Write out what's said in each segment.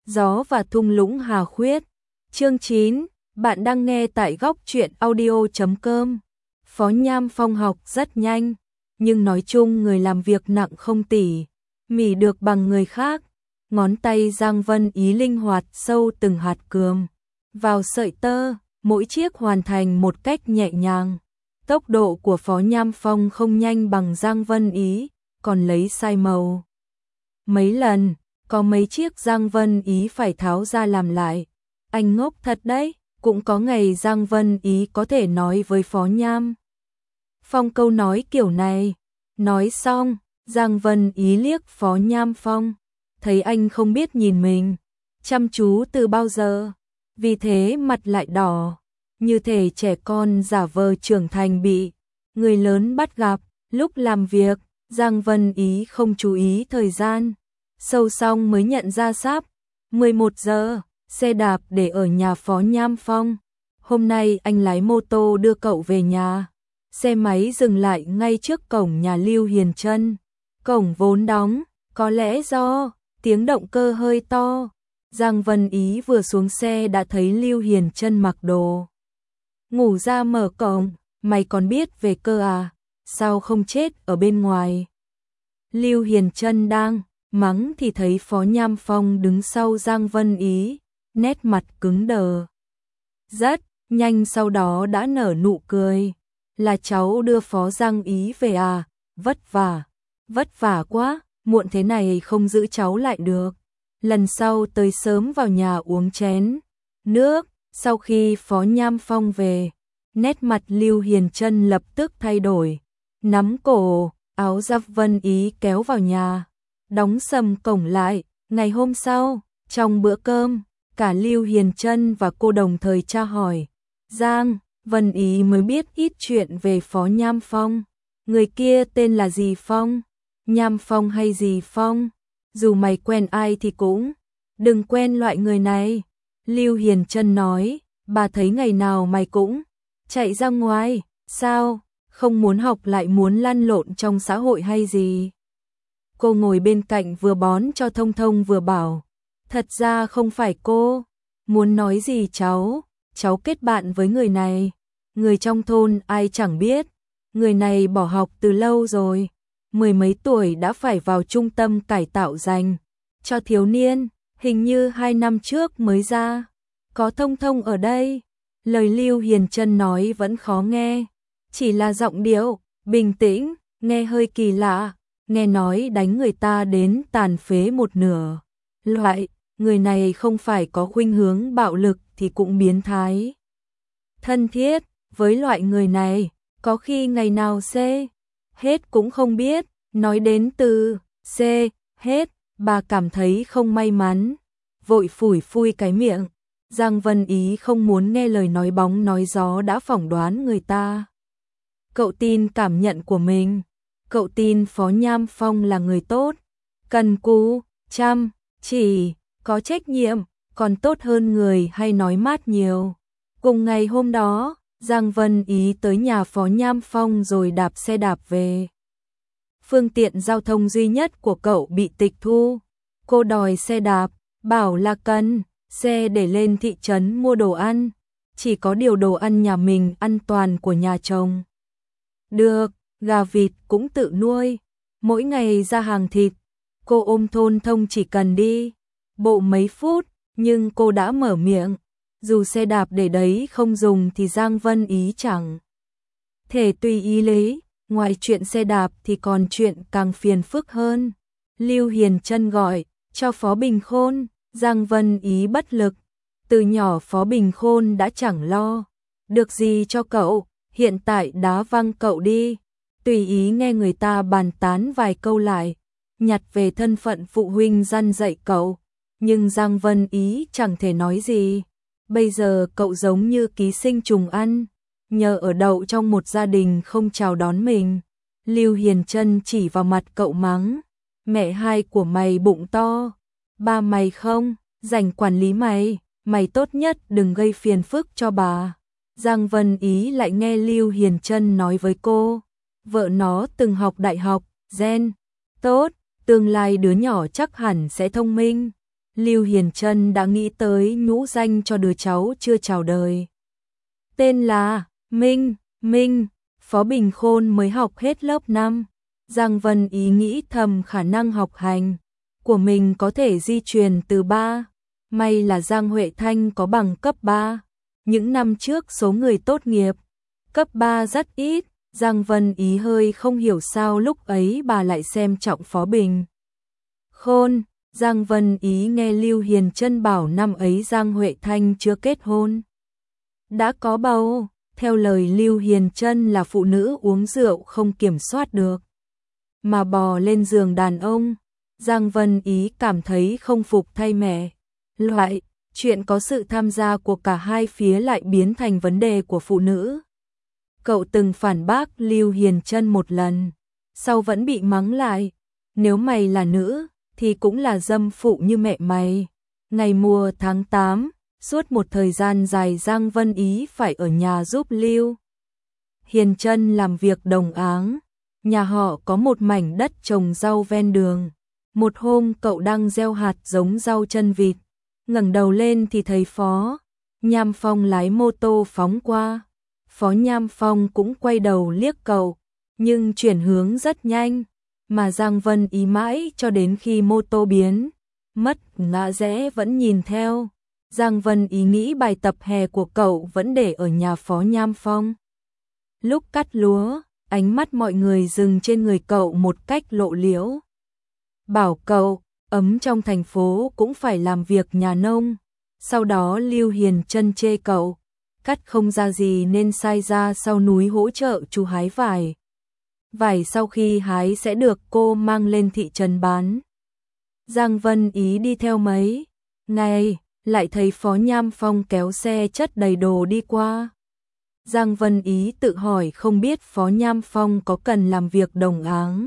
Gió và thung lũng Hà Khuyết. Chương 9, bạn đang nghe tại góc truyện audio.com. Phó Nham Phong học rất nhanh, nhưng nói chung người làm việc nặng không tỉ mỉ được bằng người khác. Ngón tay Giang Vân Ý linh hoạt sâu từng hạt cườm vào sợi tơ, mỗi chiếc hoàn thành một cách nhẹ nhàng. Tốc độ của Phó Nham Phong không nhanh bằng Giang Vân Ý, còn lấy sai màu mấy lần, có mấy chiếc Giang Vân Ý phải tháo ra làm lại. Anh ngốc thật đấy, cũng có ngày Giang Vân Ý có thể nói với Phó Nham Phong câu nói kiểu này. Nói xong, Giang Vân Ý liếc Phó Nham Phong, thấy anh không biết nhìn mình chăm chú từ bao giờ, vì thế mặt lại đỏ, như thể trẻ con giả vờ trưởng thành bị người lớn bắt gặp. Lúc làm việc, Giang Vân Ý không chú ý thời gian, sâu xong mới nhận ra sắp 11 giờ, xe đạp để ở nhà Phó Nham Phong. Hôm nay anh lái mô tô đưa cậu về nhà. Xe máy dừng lại ngay trước cổng nhà Lưu Hiền Trân. Cổng vốn đóng, có lẽ do tiếng động cơ hơi to. Giang Vân Ý vừa xuống xe đã thấy Lưu Hiền Trân mặc đồ ngủ ra mở cổng. Mày còn biết về cơ à? Sao không chết ở bên ngoài? Lưu Hiền Trân đang mắng thì thấy Phó Nham Phong đứng sau Giang Vân Ý, nét mặt cứng đờ. Rất nhanh sau đó đã nở nụ cười. Là cháu đưa Phó Giang Ý về à? Vất vả quá, muộn thế này không giữ cháu lại được. Lần sau tới sớm vào nhà uống chén nước. Sau khi Phó Nham Phong về, nét mặt Lưu Hiền Trân lập tức thay đổi. Nắm cổ, áo Giang Vân Ý kéo vào nhà, đóng sầm cổng lại. Ngày hôm sau, trong bữa cơm, cả Lưu Hiền Trân và cô đồng thời tra hỏi. Giang Vân Ý mới biết ít chuyện về Phó Nham Phong. Người kia tên là gì Phong? Nham Phong hay gì Phong? Dù mày quen ai thì cũng đừng quen loại người này. Lưu Hiền Trân nói, bà thấy ngày nào mày cũng chạy ra ngoài, sao? Không muốn học lại muốn lăn lộn trong xã hội hay gì? Cô ngồi bên cạnh vừa bón cho Thông Thông vừa bảo, thật ra không phải cô muốn nói gì cháu kết bạn với người này. Người trong thôn ai chẳng biết, người này bỏ học từ lâu rồi, 10 mấy tuổi đã phải vào trung tâm cải tạo dành cho thiếu niên, hình như 2 năm trước mới ra. Có Thông Thông ở đây. Lời Lưu Hiền Trân nói vẫn khó nghe, chỉ là giọng điệu bình tĩnh, nghe hơi kỳ lạ. Nghe nói đánh người ta đến tàn phế một nửa. Loại người này không phải có khuynh hướng bạo lực thì cũng biến thái. Thân thiết với loại người này, có khi ngày nào hết cũng không biết. Nói đến từ hết, bà cảm thấy không may mắn, vội phủi phui cái miệng. Giang Vân Ý không muốn nghe lời nói bóng nói gió đã phỏng đoán người ta. Cậu tin cảm nhận của mình. Cậu tin Phó Nham Phong là người tốt, cần cù, chăm chỉ, có trách nhiệm, còn tốt hơn người hay nói mát nhiều. Cùng ngày hôm đó, Giang Vân Ý tới nhà Phó Nham Phong rồi đạp xe đạp về. Phương tiện giao thông duy nhất của cậu bị tịch thu. Cô đòi xe đạp, bảo là cần xe để lên thị trấn mua đồ ăn. Chỉ có điều đồ ăn nhà mình ăn toàn của nhà chồng. Được, gà vịt cũng tự nuôi. Mỗi ngày ra hàng thịt, cô ôm Thôn Thông chỉ cần đi bộ mấy phút, nhưng cô đã mở miệng. Dù xe đạp để đấy không dùng thì Giang Vân Ý chẳng thể tùy ý lấy. Ngoài chuyện xe đạp thì còn chuyện càng phiền phức hơn. Lưu Hiền Trân gọi cho Phó Bình Khôn. Giang Vân Ý bất lực. Từ nhỏ Phó Bình Khôn đã chẳng lo được gì cho cậu, hiện tại đá văng cậu đi. Tùy ý nghe người ta bàn tán vài câu lại, nhặt về thân phận phụ huynh răn dạy cậu. Nhưng Giang Vân Ý chẳng thể nói gì. Bây giờ cậu giống như ký sinh trùng ăn, nhờ ở đậu trong một gia đình không chào đón mình. Lưu Hiền Trân chỉ vào mặt cậu mắng, mẹ hai của mày bụng to, ba mày không rảnh quản lý mày, mày tốt nhất đừng gây phiền phức cho bà. Giang Vân Ý lại nghe Lưu Hiền Trân nói với cô, vợ nó từng học đại học, gen tốt, tương lai đứa nhỏ chắc hẳn sẽ thông minh. Lưu Hiền Trân đã nghĩ tới nhũ danh cho đứa cháu chưa chào đời. Tên là Minh, Minh, Phó Bình Khôn mới học hết lớp 5. Giang Vân Ý nghĩ thầm khả năng học hành của mình có thể di truyền từ ba. May là Giang Huệ Thanh có bằng cấp 3. Những năm trước số người tốt nghiệp cấp 3 rất ít, Giang Vân Ý hơi không hiểu sao lúc ấy bà lại xem trọng Phó Bình Khôn. Giang Vân Ý nghe Lưu Hiền Trân bảo năm ấy Giang Huệ Thanh chưa kết hôn, đã có bầu. Theo lời Lưu Hiền Trân là phụ nữ uống rượu không kiểm soát được, mà bò lên giường đàn ông. Giang Vân Ý cảm thấy không phục thay mẹ. Loại chuyện có sự tham gia của cả hai phía lại biến thành vấn đề của phụ nữ. Cậu từng phản bác Lưu Hiền Trân một lần, sau vẫn bị mắng lại. Nếu mày là nữ, thì cũng là dâm phụ như mẹ mày. Ngày mùa tháng 8, suốt một thời gian dài Giang Vân Ý phải ở nhà giúp Lưu Hiền Trân làm việc đồng áng. Nhà họ có một mảnh đất trồng rau ven đường. Một hôm cậu đang gieo hạt giống rau chân vịt, ngẩng đầu lên thì thấy Phó Nham Phong lái mô tô phóng qua. Phó Nham Phong cũng quay đầu liếc cậu, nhưng chuyển hướng rất nhanh, mà Giang Vân Ý mãi cho đến khi mô tô biến mất ngã rẽ vẫn nhìn theo. Giang Vân Ý nghĩ bài tập hè của cậu vẫn để ở nhà Phó Nham Phong. Lúc cắt lúa, ánh mắt mọi người dừng trên người cậu một cách lộ liễu. Bảo cậu, ấm trong thành phố cũng phải làm việc nhà nông. Sau đó Lưu Hiền Trân chê cậu, cắt không ra gì nên sai ra sau núi hỗ trợ chú hái vải. Vải sau khi hái sẽ được cô mang lên thị trấn bán. Giang Vân Ý đi theo mấy ngày, lại thấy Phó Nham Phong kéo xe chất đầy đồ đi qua. Giang Vân Ý tự hỏi không biết Phó Nham Phong có cần làm việc đồng áng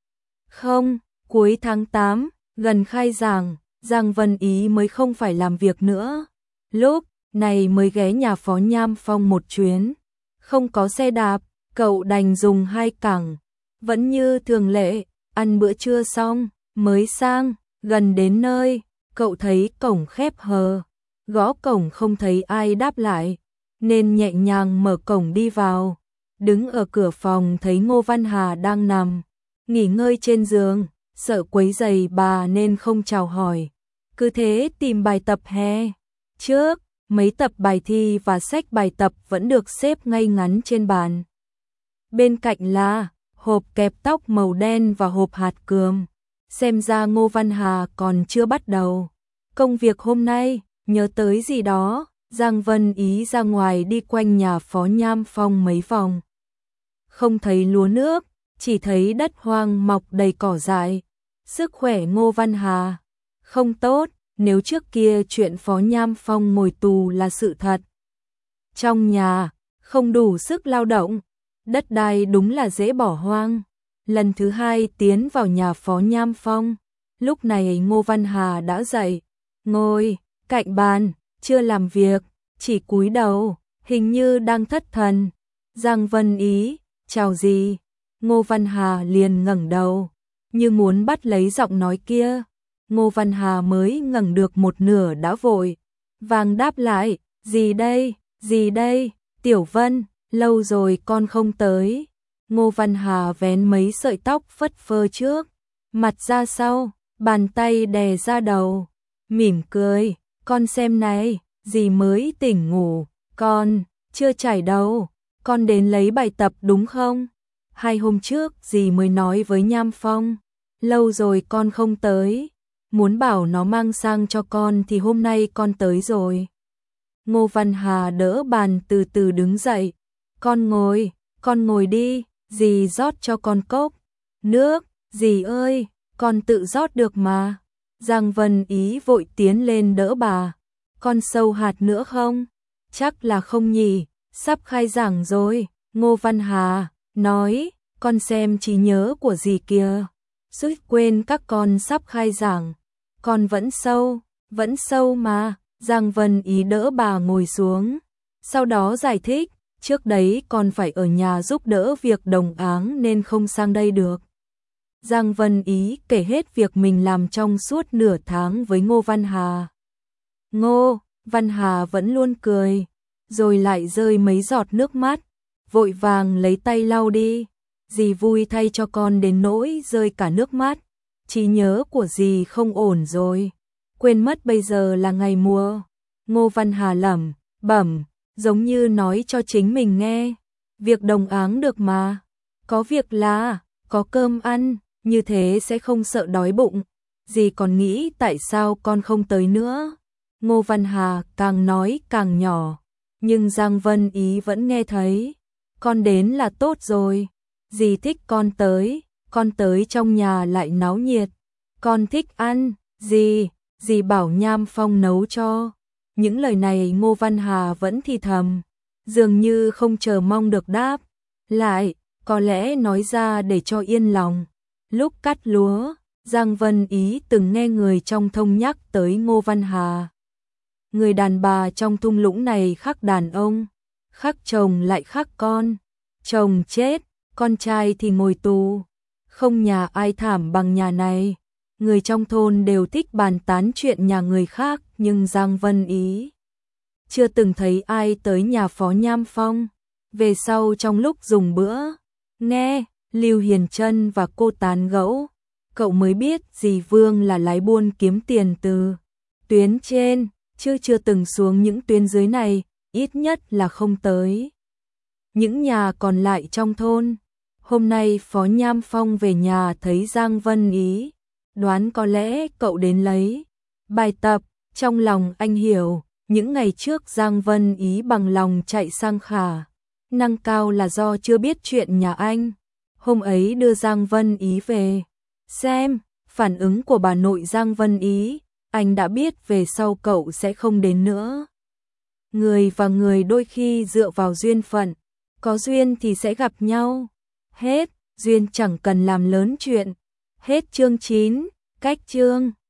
không. Cuối tháng 8, gần khai giảng, Giang Vân Ý mới không phải làm việc nữa. Lúc này mới ghé nhà Phó Nham Phong một chuyến. Không có xe đạp, cậu đành dùng 2 cẳng. Vẫn như thường lệ, ăn bữa trưa xong, mới sang. Gần đến nơi, cậu thấy cổng khép hờ. Gõ cổng không thấy ai đáp lại, nên nhẹ nhàng mở cổng đi vào. Đứng ở cửa phòng thấy Ngô Văn Hà đang nằm nghỉ ngơi trên giường, sợ quấy rầy bà nên không chào hỏi. Cứ thế tìm bài tập hè. Trước, mấy tập bài thi và sách bài tập vẫn được xếp ngay ngắn trên bàn. Bên cạnh là hộp kẹp tóc màu đen và hộp hạt cườm. Xem ra Ngô Văn Hà còn chưa bắt đầu công việc hôm nay. Nhớ tới gì đó, Giang Vân Ý ra ngoài đi quanh nhà Phó Nham Phong mấy vòng. Không thấy lúa nước, chỉ thấy đất hoang mọc đầy cỏ dại. Sức khỏe Ngô Văn Hà không tốt, nếu trước kia chuyện Phó Nham Phong ngồi tù là sự thật. Trong nhà, không đủ sức lao động, đất đai đúng là dễ bỏ hoang. Lần thứ 2 tiến vào nhà Phó Nham Phong, lúc này Ngô Văn Hà đã dậy, ngồi cạnh bàn, chưa làm việc, chỉ cúi đầu, hình như đang thất thần. Giang Vân Ý, chào gì? Ngô Văn Hà liền ngẩng đầu, như muốn bắt lấy giọng nói kia. Ngô Văn Hà mới ngẩng được một nửa đã vội vàng đáp lại, gì đây, Tiểu Vân, lâu rồi con không tới. Ngô Văn Hà vén mấy sợi tóc phất phơ trước mặt ra sau, bàn tay đè ra đầu, mỉm cười, con xem này, dì mới tỉnh ngủ, con chưa chảy đâu, con đến lấy bài tập đúng không? 2 hôm trước dì mới nói với Nham Phong, lâu rồi con không tới, muốn bảo nó mang sang cho con thì hôm nay con tới rồi. Ngô Văn Hà đỡ bàn từ từ đứng dậy, con ngồi đi, dì rót cho con cốc nước, dì ơi, con tự rót được mà. Giang Vân Ý vội tiến lên đỡ bà, con sâu hạt nữa không? Chắc là không nhỉ, sắp khai giảng rồi. Ngô Văn Hà nói, con xem trí nhớ của dì kìa, suýt quên các con sắp khai giảng, con vẫn sâu mà. Giang Vân Ý đỡ bà ngồi xuống, sau đó giải thích, trước đấy con phải ở nhà giúp đỡ việc đồng áng nên không sang đây được. Giang Vân Ý kể hết việc mình làm trong suốt nửa tháng với Ngô Văn Hà. Ngô Văn Hà vẫn luôn cười, rồi lại rơi mấy giọt nước mắt, vội vàng lấy tay lau đi. Dì vui thay cho con đến nỗi rơi cả nước mắt. Trí nhớ của dì không ổn rồi, quên mất bây giờ là ngày mùa. Ngô Văn Hà lẩm bẩm, giống như nói cho chính mình nghe. Việc đồng áng được mà, có việc là, có cơm ăn, như thế sẽ không sợ đói bụng. Dì còn nghĩ tại sao con không tới nữa. Ngô Văn Hà càng nói càng nhỏ, nhưng Giang Vân Ý vẫn nghe thấy. Con đến là tốt rồi, dì thích con tới trong nhà lại náo nhiệt. Con thích ăn, dì bảo Nham Phong nấu cho. Những lời này Ngô Văn Hà vẫn thì thầm, dường như không chờ mong được đáp. Lại, có lẽ nói ra để cho yên lòng. Lúc cắt lúa, Giang Vân Ý từng nghe người trong thôn nhắc tới Ngô Văn Hà. Người đàn bà trong thung lũng này khác đàn ông, khác chồng lại khác con. Chồng chết, con trai thì ngồi tù. Không nhà ai thảm bằng nhà này. Người trong thôn đều thích bàn tán chuyện nhà người khác, nhưng Giang Vân Ý chưa từng thấy ai tới nhà Phó Nham Phong. Về sau trong lúc dùng bữa, nghe Lưu Hiền Trân và cô tán gẫu, cậu mới biết dì Vương là lái buôn kiếm tiền từ tuyến trên, chứ chưa từng xuống những tuyến dưới này, ít nhất là không tới những nhà còn lại trong thôn. Hôm nay Phó Nham Phong về nhà thấy Giang Vân Ý, đoán có lẽ cậu đến lấy bài tập. Trong lòng anh hiểu, những ngày trước Giang Vân Ý bằng lòng chạy sang Khả Năng Cao là do chưa biết chuyện nhà anh. Hôm ấy đưa Giang Vân Ý về xem phản ứng của bà nội Giang Vân Ý, anh đã biết về sau cậu sẽ không đến nữa. Người và người đôi khi dựa vào duyên phận, có duyên thì sẽ gặp nhau. Hết, duyên chẳng cần làm lớn chuyện. Hết chương 9, cách chương